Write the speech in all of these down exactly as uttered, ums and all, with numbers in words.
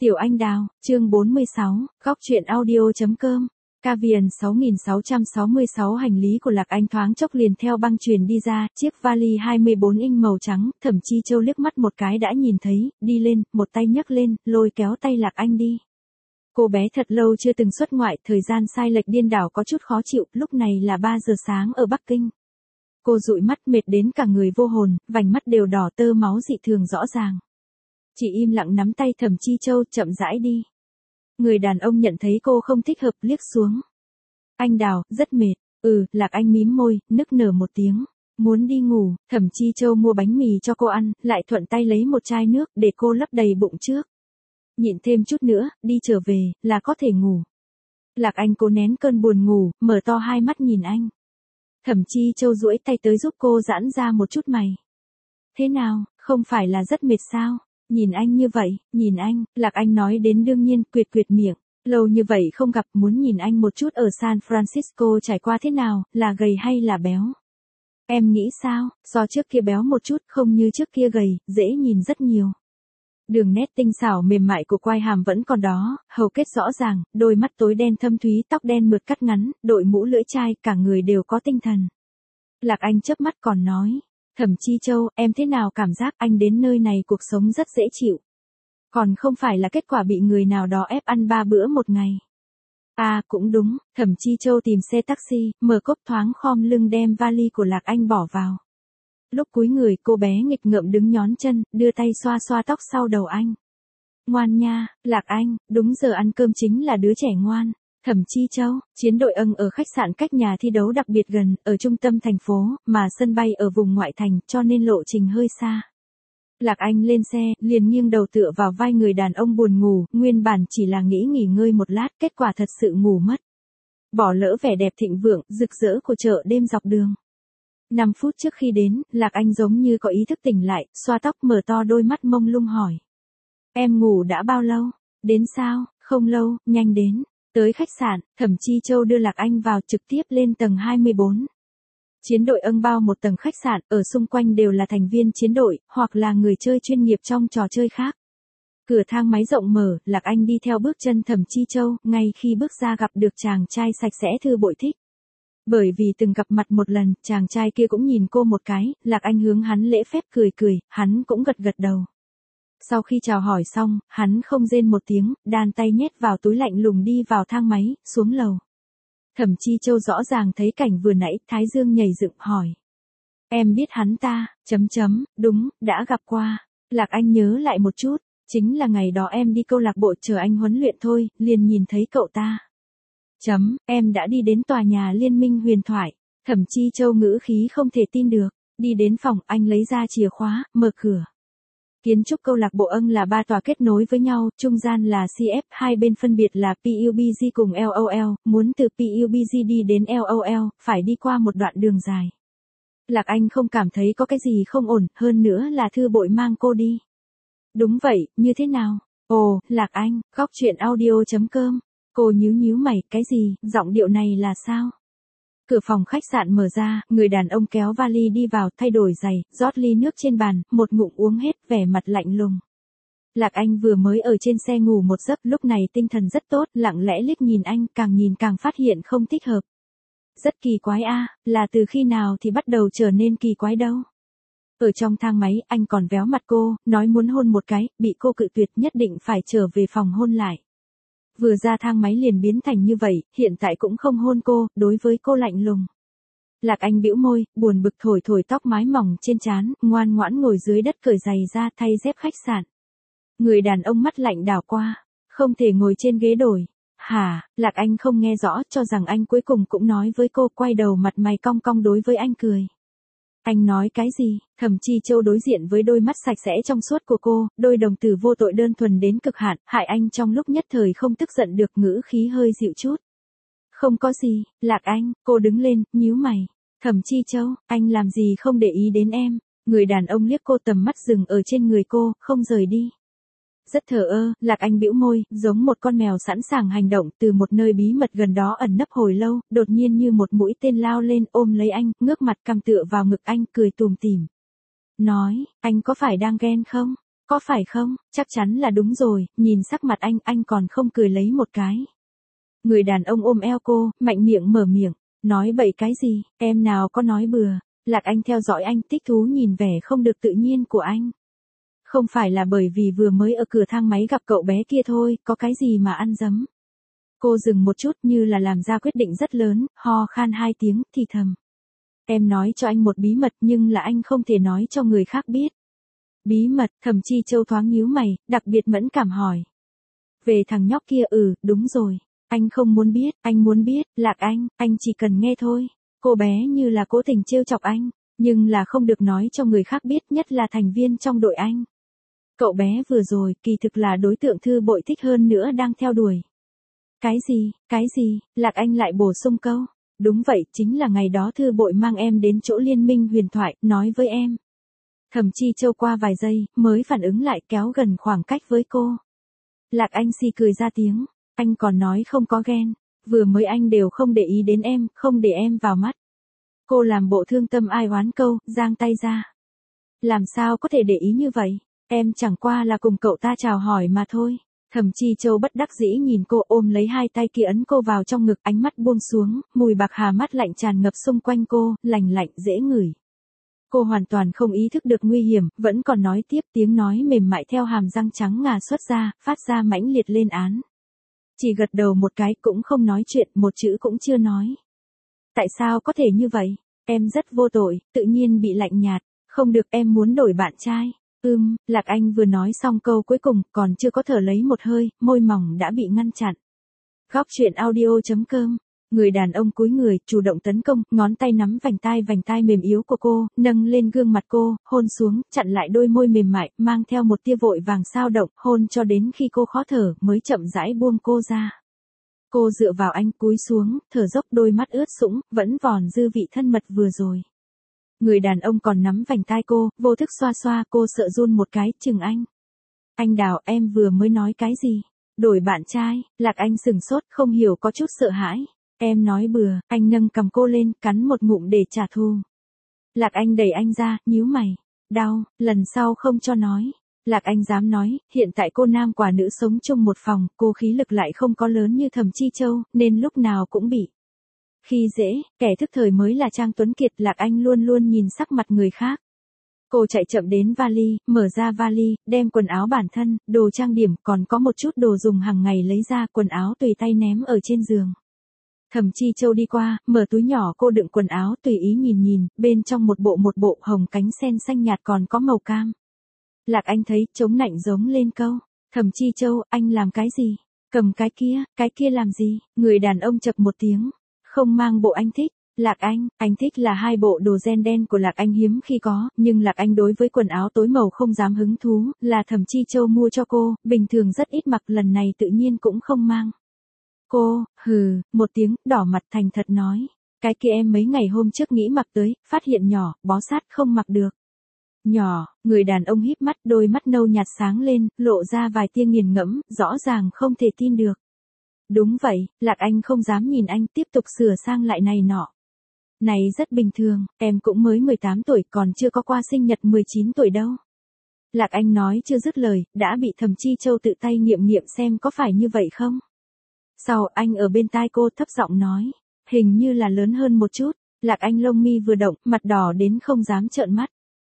Tiểu Anh Đào, chương bốn mươi sáu, góc truyện audio.com. Cavian sáu nghìn sáu trăm sáu mươi sáu hành lý của Lạc Anh thoáng chốc liền theo băng truyền đi ra, chiếc vali hai mươi bốn inch màu trắng, Thẩm Chi Châu liếc mắt một cái đã nhìn thấy, đi lên, một tay nhấc lên, lôi kéo tay Lạc Anh đi. Cô bé thật lâu chưa từng xuất ngoại, thời gian sai lệch điên đảo có chút khó chịu, lúc này là ba giờ sáng ở Bắc Kinh. Cô dụi mắt mệt đến cả người vô hồn, vành mắt đều đỏ tơ máu dị thường rõ ràng. Chỉ im lặng nắm tay Thẩm Chi Châu chậm rãi đi. Người đàn ông nhận thấy cô không thích hợp liếc xuống. Anh Đào, rất mệt. Ừ, Lạc Anh mím môi, nức nở một tiếng. Muốn đi ngủ, Thẩm Chi Châu mua bánh mì cho cô ăn, lại thuận tay lấy một chai nước để cô lấp đầy bụng trước. Nhịn thêm chút nữa, đi trở về, là có thể ngủ. Lạc Anh cố nén cơn buồn ngủ, mở to hai mắt nhìn anh. Thẩm Chi Châu duỗi tay tới giúp cô giãn ra một chút mày. Thế nào, không phải là rất mệt sao? Nhìn anh như vậy, nhìn anh, Lạc Anh nói đến đương nhiên, quyệt quyệt miệng. Lâu như vậy không gặp, muốn nhìn anh một chút ở San Francisco trải qua thế nào, là gầy hay là béo? Em nghĩ sao, do trước kia béo một chút, không như trước kia gầy, dễ nhìn rất nhiều. Đường nét tinh xảo mềm mại của quai hàm vẫn còn đó, hầu kết rõ ràng, đôi mắt tối đen thâm thúy, tóc đen mượt cắt ngắn, đội mũ lưỡi chai, cả người đều có tinh thần. Lạc Anh chớp mắt còn nói. Thẩm Chi Châu, em thế nào cảm giác anh đến nơi này cuộc sống rất dễ chịu. Còn không phải là kết quả bị người nào đó ép ăn ba bữa một ngày. À, cũng đúng, Thẩm Chi Châu tìm xe taxi, mở cốp thoáng khom lưng đem vali của Lạc Anh bỏ vào. Lúc cúi người, cô bé nghịch ngợm đứng nhón chân, đưa tay xoa xoa tóc sau đầu anh. Ngoan nha, Lạc Anh, đúng giờ ăn cơm chính là đứa trẻ ngoan. Thẩm Chi Châu, chiến đội âng ở khách sạn cách nhà thi đấu đặc biệt gần, ở trung tâm thành phố, mà sân bay ở vùng ngoại thành, cho nên lộ trình hơi xa. Lạc Anh lên xe, liền nghiêng đầu tựa vào vai người đàn ông buồn ngủ, nguyên bản chỉ là nghĩ nghỉ ngơi một lát, kết quả thật sự ngủ mất. Bỏ lỡ vẻ đẹp thịnh vượng, rực rỡ của chợ đêm dọc đường. Năm phút trước khi đến, Lạc Anh giống như có ý thức tỉnh lại, xoa tóc mở to đôi mắt mông lung hỏi. Em ngủ đã bao lâu? Đến sao? Không lâu, nhanh đến. Tới khách sạn, Thẩm Chi Châu đưa Lạc Anh vào trực tiếp lên tầng hai mươi bốn. Chiến đội âng bao một tầng khách sạn, ở xung quanh đều là thành viên chiến đội, hoặc là người chơi chuyên nghiệp trong trò chơi khác. Cửa thang máy rộng mở, Lạc Anh đi theo bước chân Thẩm Chi Châu, ngay khi bước ra gặp được chàng trai sạch sẽ thư bội thích. Bởi vì từng gặp mặt một lần, chàng trai kia cũng nhìn cô một cái, Lạc Anh hướng hắn lễ phép cười cười, hắn cũng gật gật đầu. Sau khi chào hỏi xong, hắn không rên một tiếng, đan tay nhét vào túi lạnh lùng đi vào thang máy, xuống lầu. Thẩm Chi Châu rõ ràng thấy cảnh vừa nãy, thái dương nhảy dựng hỏi. Em biết hắn ta, chấm chấm, đúng, đã gặp qua. Lạc Anh nhớ lại một chút, chính là ngày đó em đi câu lạc bộ chờ anh huấn luyện thôi, liền nhìn thấy cậu ta. Chấm, em đã đi đến tòa nhà Liên minh huyền thoại. Thẩm Chi Châu ngữ khí không thể tin được, đi đến phòng, anh lấy ra chìa khóa, mở cửa. Kiến trúc câu lạc bộ âng là ba tòa kết nối với nhau, trung gian là xê ép, hai bên phân biệt là pê u bê giê cùng lờ o lờ, muốn từ pê u bê giê đi đến lờ o lờ, phải đi qua một đoạn đường dài. Lạc Anh không cảm thấy có cái gì không ổn, hơn nữa là thư bội mang cô đi. Đúng vậy, như thế nào? Ồ, Lạc Anh, góc truyện audio.com. Cô nhíu nhíu mày, cái gì, giọng điệu này là sao? Cửa phòng khách sạn mở ra, người đàn ông kéo vali đi vào, thay đổi giày, rót ly nước trên bàn, một ngụm uống hết, vẻ mặt lạnh lùng. Lạc Anh vừa mới ở trên xe ngủ một giấc, lúc này tinh thần rất tốt, lặng lẽ liếc nhìn anh, càng nhìn càng phát hiện không thích hợp. Rất kỳ quái a, là từ khi nào thì bắt đầu trở nên kỳ quái đâu. Ở trong thang máy, anh còn véo mặt cô, nói muốn hôn một cái, bị cô cự tuyệt, nhất định phải trở về phòng hôn lại. Vừa ra thang máy liền biến thành như vậy, hiện tại cũng không hôn cô, đối với cô lạnh lùng. Lạc Anh bĩu môi, buồn bực thổi thổi tóc mái mỏng trên trán, ngoan ngoãn ngồi dưới đất cởi giày ra thay dép khách sạn. Người đàn ông mắt lạnh đảo qua, không thể ngồi trên ghế đổi. Hả, Lạc Anh không nghe rõ, cho rằng anh cuối cùng cũng nói với cô, quay đầu mặt mày cong cong đối với anh cười. Anh nói cái gì? Thẩm Chi Châu đối diện với đôi mắt sạch sẽ trong suốt của cô, đôi đồng tử vô tội đơn thuần đến cực hạn, hại anh trong lúc nhất thời không tức giận được, ngữ khí hơi dịu chút. Không có gì, Lạc Anh, cô đứng lên, nhíu mày. Thẩm Chi Châu, anh làm gì không để ý đến em? Người đàn ông liếc cô, tầm mắt dừng ở trên người cô, không rời đi. Rất thờ ơ, Lạc Anh bĩu môi, giống một con mèo sẵn sàng hành động, từ một nơi bí mật gần đó ẩn nấp hồi lâu, đột nhiên như một mũi tên lao lên, ôm lấy anh, ngước mặt cằm tựa vào ngực anh, cười tủm tỉm. Nói, anh có phải đang ghen không? Có phải không? Chắc chắn là đúng rồi, nhìn sắc mặt anh, anh còn không cười lấy một cái. Người đàn ông ôm eo cô, mạnh miệng mở miệng, nói bậy cái gì, em nào có nói bừa. Lạc Anh theo dõi anh, thích thú nhìn vẻ không được tự nhiên của anh. Không phải là bởi vì vừa mới ở cửa thang máy gặp cậu bé kia thôi, có cái gì mà ăn dấm. Cô dừng một chút như là làm ra quyết định rất lớn, ho khan hai tiếng, thì thầm. Em nói cho anh một bí mật nhưng là anh không thể nói cho người khác biết. Bí mật, Thẩm Chi Châu thoáng nhíu mày, đặc biệt mẫn cảm hỏi. Về thằng nhóc kia ừ, đúng rồi. Anh không muốn biết, anh muốn biết, Lạc Anh, anh chỉ cần nghe thôi. Cô bé như là cố tình trêu chọc anh, nhưng là không được nói cho người khác biết, nhất là thành viên trong đội anh. Cậu bé vừa rồi, kỳ thực là đối tượng Thư Bội thích hơn nữa đang theo đuổi. Cái gì, cái gì, Lạc Anh lại bổ sung câu. Đúng vậy, chính là ngày đó Thư Bội mang em đến chỗ Liên Minh Huyền Thoại, nói với em. Thẩm Chi Châu qua vài giây, mới phản ứng lại kéo gần khoảng cách với cô. Lạc Anh xì cười ra tiếng, anh còn nói không có ghen, vừa mới anh đều không để ý đến em, không để em vào mắt. Cô làm bộ thương tâm ai oán câu, giang tay ra. Làm sao có thể để ý như vậy, em chẳng qua là cùng cậu ta chào hỏi mà thôi. Thẩm Chi Châu bất đắc dĩ nhìn cô, ôm lấy hai tay kia ấn cô vào trong ngực, ánh mắt buông xuống, mùi bạc hà mát lạnh tràn ngập xung quanh cô, lành lạnh dễ ngửi. Cô hoàn toàn không ý thức được nguy hiểm, vẫn còn nói tiếp, tiếng nói mềm mại theo hàm răng trắng ngà xuất ra, phát ra mãnh liệt lên án. Chỉ gật đầu một cái, cũng không nói chuyện, một chữ cũng chưa nói. Tại sao có thể như vậy? Em rất vô tội, tự nhiên bị lạnh nhạt. Không được, em muốn đổi bạn trai. Ừm, Lạc Anh vừa nói xong câu cuối cùng, còn chưa có thở lấy một hơi, môi mỏng đã bị ngăn chặn. Góc truyện audio chấm com. Người đàn ông cúi người, chủ động tấn công, ngón tay nắm vành tai vành tai mềm yếu của cô, nâng lên gương mặt cô, hôn xuống, chặn lại đôi môi mềm mại, mang theo một tia vội vàng sao động, hôn cho đến khi cô khó thở, mới chậm rãi buông cô ra. Cô dựa vào anh cúi xuống, thở dốc, đôi mắt ướt sũng, vẫn vòn dư vị thân mật vừa rồi. Người đàn ông còn nắm vành tai cô, vô thức xoa xoa, cô sợ run một cái, chừng anh. Anh Đào, em vừa mới nói cái gì? Đổi bạn trai, Lạc Anh sừng sốt, không hiểu, có chút sợ hãi. Em nói bừa, anh nâng cầm cô lên, cắn một ngụm để trả thù. Lạc Anh đẩy anh ra, nhíu mày. Đau, lần sau không cho nói. Lạc Anh dám nói, hiện tại cô nam quả nữ sống chung một phòng, cô khí lực lại không có lớn như Thẩm Chi Châu, nên lúc nào cũng bị khi dễ, kẻ thức thời mới là Trang Tuấn Kiệt. Lạc Anh luôn luôn nhìn sắc mặt người khác. Cô chạy chậm đến vali, mở ra vali, đem quần áo bản thân, đồ trang điểm, còn có một chút đồ dùng hàng ngày lấy ra, quần áo tùy tay ném ở trên giường. Thẩm Chi Châu đi qua, mở túi nhỏ cô đựng quần áo, tùy ý nhìn nhìn, bên trong một bộ một bộ hồng cánh sen xanh nhạt còn có màu cam. Lạc Anh thấy, chống nạnh giống lên câu. Thẩm Chi Châu, anh làm cái gì? Cầm cái kia, cái kia làm gì? Người đàn ông chập một tiếng. Không mang bộ anh thích. Lạc Anh, anh thích là hai bộ đồ ren đen của Lạc Anh hiếm khi có, nhưng Lạc Anh đối với quần áo tối màu không dám hứng thú, là Thẩm Chi Châu mua cho cô, bình thường rất ít mặc, lần này tự nhiên cũng không mang. Cô, hừ, một tiếng, đỏ mặt thành thật nói. Cái kia em mấy ngày hôm trước nghĩ mặc tới, phát hiện nhỏ, bó sát không mặc được. Nhỏ, người đàn ông híp mắt, đôi mắt nâu nhạt sáng lên, lộ ra vài tia nghiền ngẫm, rõ ràng không thể tin được. Đúng vậy, Lạc Anh không dám nhìn anh, tiếp tục sửa sang lại này nọ. Này rất bình thường, em cũng mới mười tám tuổi, còn chưa có qua sinh nhật mười chín tuổi đâu. Lạc Anh nói chưa dứt lời, đã bị Thẩm Chi Châu tự tay nghiệm nghiệm xem có phải như vậy không. Sau, anh ở bên tai cô thấp giọng nói, hình như là lớn hơn một chút. Lạc Anh lông mi vừa động, mặt đỏ đến không dám trợn mắt.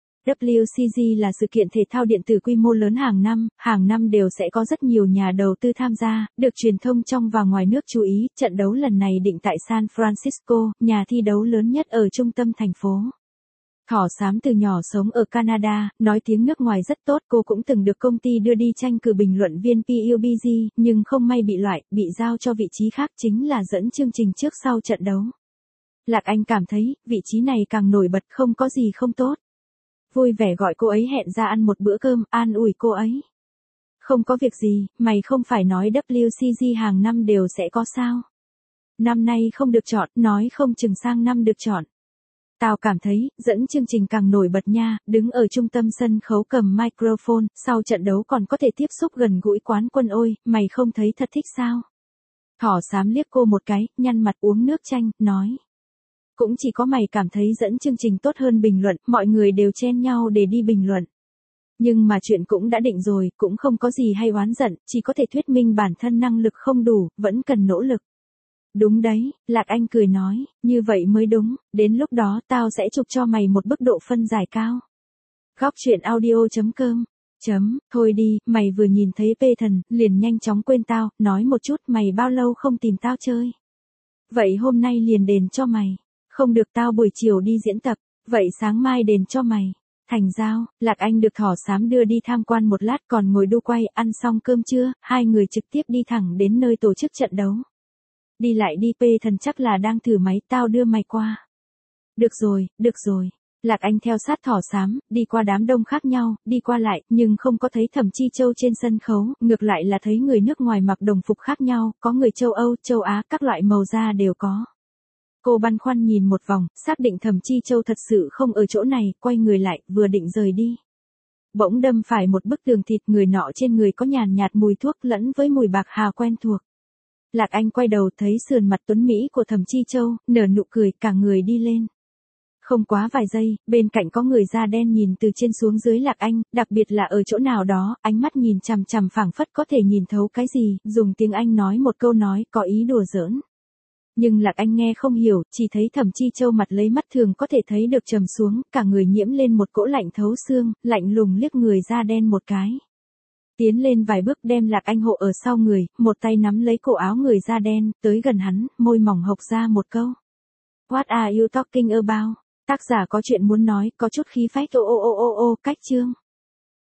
W C G là sự kiện thể thao điện tử quy mô lớn hàng năm, hàng năm đều sẽ có rất nhiều nhà đầu tư tham gia, được truyền thông trong và ngoài nước chú ý. Trận đấu lần này định tại San Francisco, nhà thi đấu lớn nhất ở trung tâm thành phố. Thỏ xám từ nhỏ sống ở Canada, nói tiếng nước ngoài rất tốt, cô cũng từng được công ty đưa đi tranh cử bình luận viên pê u bê giê, nhưng không may bị loại, bị giao cho vị trí khác, chính là dẫn chương trình trước sau trận đấu. Lạc Anh cảm thấy, vị trí này càng nổi bật, không có gì không tốt. Vui vẻ gọi cô ấy hẹn ra ăn một bữa cơm, an ủi cô ấy. Không có việc gì, mày không phải nói W C G hàng năm đều sẽ có sao. Năm nay không được chọn, nói không chừng sang năm được chọn. Tao cảm thấy, dẫn chương trình càng nổi bật nha, đứng ở trung tâm sân khấu cầm microphone, sau trận đấu còn có thể tiếp xúc gần gũi quán quân, ôi, mày không thấy thật thích sao? Thỏ xám liếc cô một cái, nhăn mặt uống nước chanh, nói. Cũng chỉ có mày cảm thấy dẫn chương trình tốt hơn bình luận, mọi người đều chen nhau để đi bình luận. Nhưng mà chuyện cũng đã định rồi, cũng không có gì hay oán giận, chỉ có thể thuyết minh bản thân năng lực không đủ, vẫn cần nỗ lực. Đúng đấy, Lạc Anh cười nói, như vậy mới đúng, đến lúc đó tao sẽ chụp cho mày một bức độ phân giải cao. Góc truyện audio chấm com Chấm, thôi đi, mày vừa nhìn thấy P thần, liền nhanh chóng quên tao, nói một chút mày bao lâu không tìm tao chơi. Vậy hôm nay liền đền cho mày, không được tao buổi chiều đi diễn tập, vậy sáng mai đền cho mày. Thành giao, Lạc Anh được thỏ xám đưa đi tham quan một lát còn ngồi đu quay, ăn xong cơm trưa, hai người trực tiếp đi thẳng đến nơi tổ chức trận đấu. Đi lại đi, P thần chắc là đang thử máy, tao đưa mày qua. Được rồi, được rồi. Lạc Anh theo sát thỏ xám, đi qua đám đông khác nhau, đi qua lại, nhưng không có thấy Thẩm Chi Châu trên sân khấu, ngược lại là thấy người nước ngoài mặc đồng phục khác nhau, có người châu Âu, châu Á, các loại màu da đều có. Cô băn khoăn nhìn một vòng, xác định Thẩm Chi Châu thật sự không ở chỗ này, quay người lại, vừa định rời đi. Bỗng đâm phải một bức tường thịt, người nọ trên người có nhàn nhạt mùi thuốc lẫn với mùi bạc hà quen thuộc. Lạc Anh quay đầu thấy sườn mặt tuấn Mỹ của Thẩm Chi Châu, nở nụ cười, cả người đi lên. Không quá vài giây, bên cạnh có người da đen nhìn từ trên xuống dưới Lạc Anh, đặc biệt là ở chỗ nào đó, ánh mắt nhìn chằm chằm phảng phất có thể nhìn thấu cái gì, dùng tiếng Anh nói một câu nói, có ý đùa giỡn. Nhưng Lạc Anh nghe không hiểu, chỉ thấy Thẩm Chi Châu mặt lấy mắt thường có thể thấy được trầm xuống, cả người nhiễm lên một cỗ lạnh thấu xương, lạnh lùng liếc người da đen một cái. Tiến lên vài bước đem Lạc Anh hộ ở sau người, một tay nắm lấy cổ áo người da đen, tới gần hắn, môi mỏng hộc ra một câu. What are you talking about? Tác giả có chuyện muốn nói, có chút khí phách ô ô ô ô ô, cách chương.